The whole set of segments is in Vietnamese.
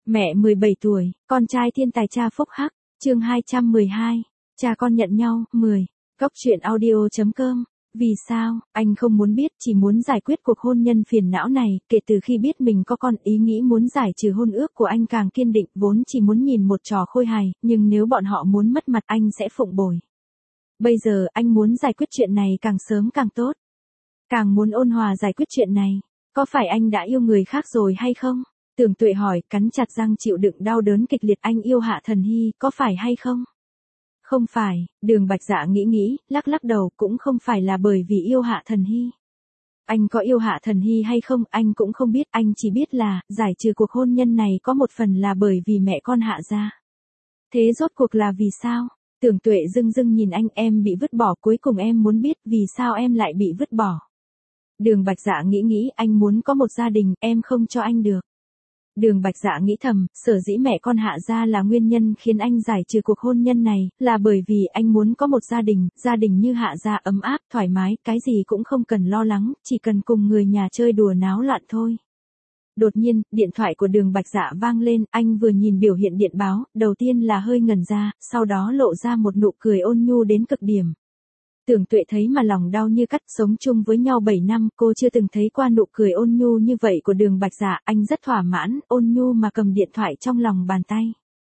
Mẹ 17 tuổi, con trai thiên tài cha phúc hắc, chương 212, cha con nhận nhau, 10, Góc truyện audio.com. Vì sao, anh không muốn biết, chỉ muốn giải quyết cuộc hôn nhân phiền não này, kể từ khi biết mình có con, ý nghĩ muốn giải trừ hôn ước của anh càng kiên định, vốn chỉ muốn nhìn một trò khôi hài, nhưng nếu bọn họ muốn mất mặt anh sẽ phụng bồi. Bây giờ anh muốn giải quyết chuyện này càng sớm càng tốt. Càng muốn ôn hòa giải quyết chuyện này. Có phải anh đã yêu người khác rồi hay không? Tưởng Tuệ hỏi, cắn chặt răng chịu đựng đau đớn kịch liệt. Anh yêu Hạ Thần Hy, có phải hay không? Không phải, Đường Bạch Dạ nghĩ, lắc lắc đầu, cũng không phải là bởi vì yêu Hạ Thần Hy. Anh có yêu Hạ Thần Hy hay không, anh cũng không biết, anh chỉ biết là, giải trừ cuộc hôn nhân này có một phần là bởi vì mẹ con Hạ gia. Thế rốt cuộc là vì sao? Tưởng Tuệ dưng dưng nhìn anh, em bị vứt bỏ, cuối cùng em muốn biết vì sao em lại bị vứt bỏ. Đường Bạch Dạ nghĩ, anh muốn có một gia đình, em không cho anh được. Đường Bạch Dạ nghĩ thầm, sở dĩ mẹ con Hạ gia là nguyên nhân khiến anh giải trừ cuộc hôn nhân này, là bởi vì anh muốn có một gia đình như Hạ gia ấm áp, thoải mái, cái gì cũng không cần lo lắng, chỉ cần cùng người nhà chơi đùa náo loạn thôi. Đột nhiên, điện thoại của Đường Bạch Dạ vang lên, anh vừa nhìn biểu hiện điện báo, đầu tiên là hơi ngẩn ra, sau đó lộ ra một nụ cười ôn nhu đến cực điểm. Tưởng Tuệ thấy mà lòng đau như cắt, sống chung với nhau 7 năm, cô chưa từng thấy qua nụ cười ôn nhu như vậy của Đường Bạch Dạ, anh rất thỏa mãn, ôn nhu mà cầm điện thoại trong lòng bàn tay.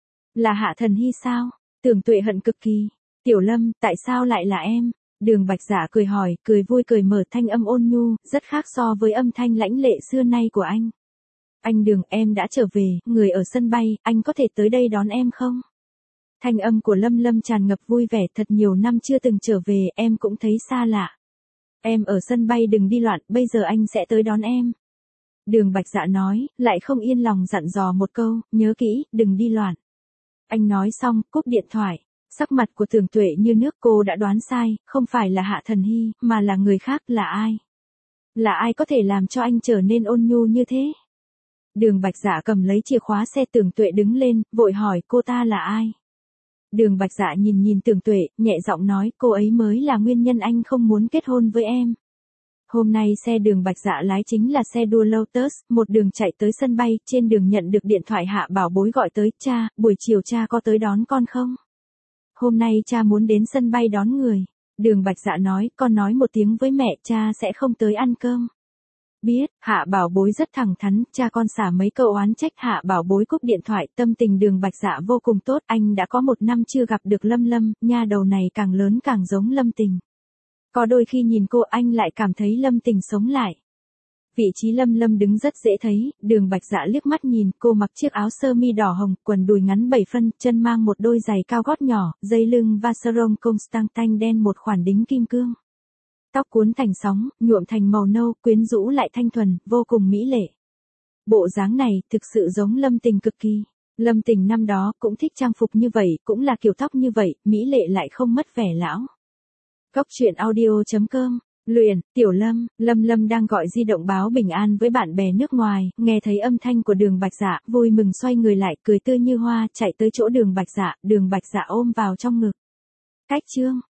Là Hạ Thần Hy sao? Tưởng Tuệ hận cực kỳ. Tiểu Lâm, tại sao lại là em? Đường Bạch Dạ cười hỏi, cười vui cười mở, thanh âm ôn nhu, rất khác so với âm thanh lãnh lệ xưa nay của anh. Anh Đường, em đã trở về, người ở sân bay, anh có thể tới đây đón em không? Thanh âm của Lâm Lâm tràn ngập vui vẻ, thật nhiều năm chưa từng trở về, em cũng thấy xa lạ. Em ở sân bay đừng đi loạn, bây giờ anh sẽ tới đón em. Đường Bạch Dạ nói, lại không yên lòng dặn dò một câu, nhớ kỹ, đừng đi loạn. Anh nói xong, cúp điện thoại. Sắc mặt của Tưởng Tuệ như nước, cô đã đoán sai, không phải là Hạ Thần Hy, mà là người khác, là ai? Là ai có thể làm cho anh trở nên ôn nhu như thế? Đường Bạch Dạ cầm lấy chìa khóa xe, Tưởng Tuệ đứng lên, vội hỏi, cô ta là ai? Đường Bạch Dạ nhìn Tưởng Tuệ, nhẹ giọng nói, cô ấy mới là nguyên nhân anh không muốn kết hôn với em. Hôm nay xe Đường Bạch Dạ lái chính là xe đua Lotus, một đường chạy tới sân bay, trên đường nhận được điện thoại Hạ Bảo Bối gọi tới, cha, buổi chiều cha có tới đón con không? Hôm nay cha muốn đến sân bay đón người. Đường Bạch Dạ nói, con nói một tiếng với mẹ, cha sẽ không tới ăn cơm. Biết, Hạ Bảo Bối rất thẳng thắn, cha con xả mấy câu oán trách. Hạ Bảo Bối cúp điện thoại, tâm tình Đường Bạch Dạ vô cùng tốt, anh đã có 1 năm chưa gặp được Lâm Lâm, nha đầu này càng lớn càng giống Lâm Tình. Có đôi khi nhìn cô anh lại cảm thấy Lâm Tình sống lại. Vị trí Lâm Lâm đứng rất dễ thấy, Đường Bạch Dạ liếc mắt nhìn, cô mặc chiếc áo sơ mi đỏ hồng, quần đùi ngắn 7 phân, chân mang một đôi giày cao gót nhỏ, dây lưng Vacheron Constantin đen một khoản đính kim cương. Tóc cuốn thành sóng, nhuộm thành màu nâu, quyến rũ lại thanh thuần, vô cùng mỹ lệ. Bộ dáng này, thực sự giống Lâm Tình cực kỳ. Lâm Tình năm đó cũng thích trang phục như vậy, cũng là kiểu tóc như vậy, mỹ lệ lại không mất vẻ lão. Góc truyện audio.com. Luyện, Tiểu Lâm, Lâm đang gọi di động báo bình an với bạn bè nước ngoài, nghe thấy âm thanh của Đường Bạch Dạ, vui mừng xoay người lại, cười tươi như hoa, chạy tới chỗ Đường Bạch Dạ ôm vào trong ngực. Cách chương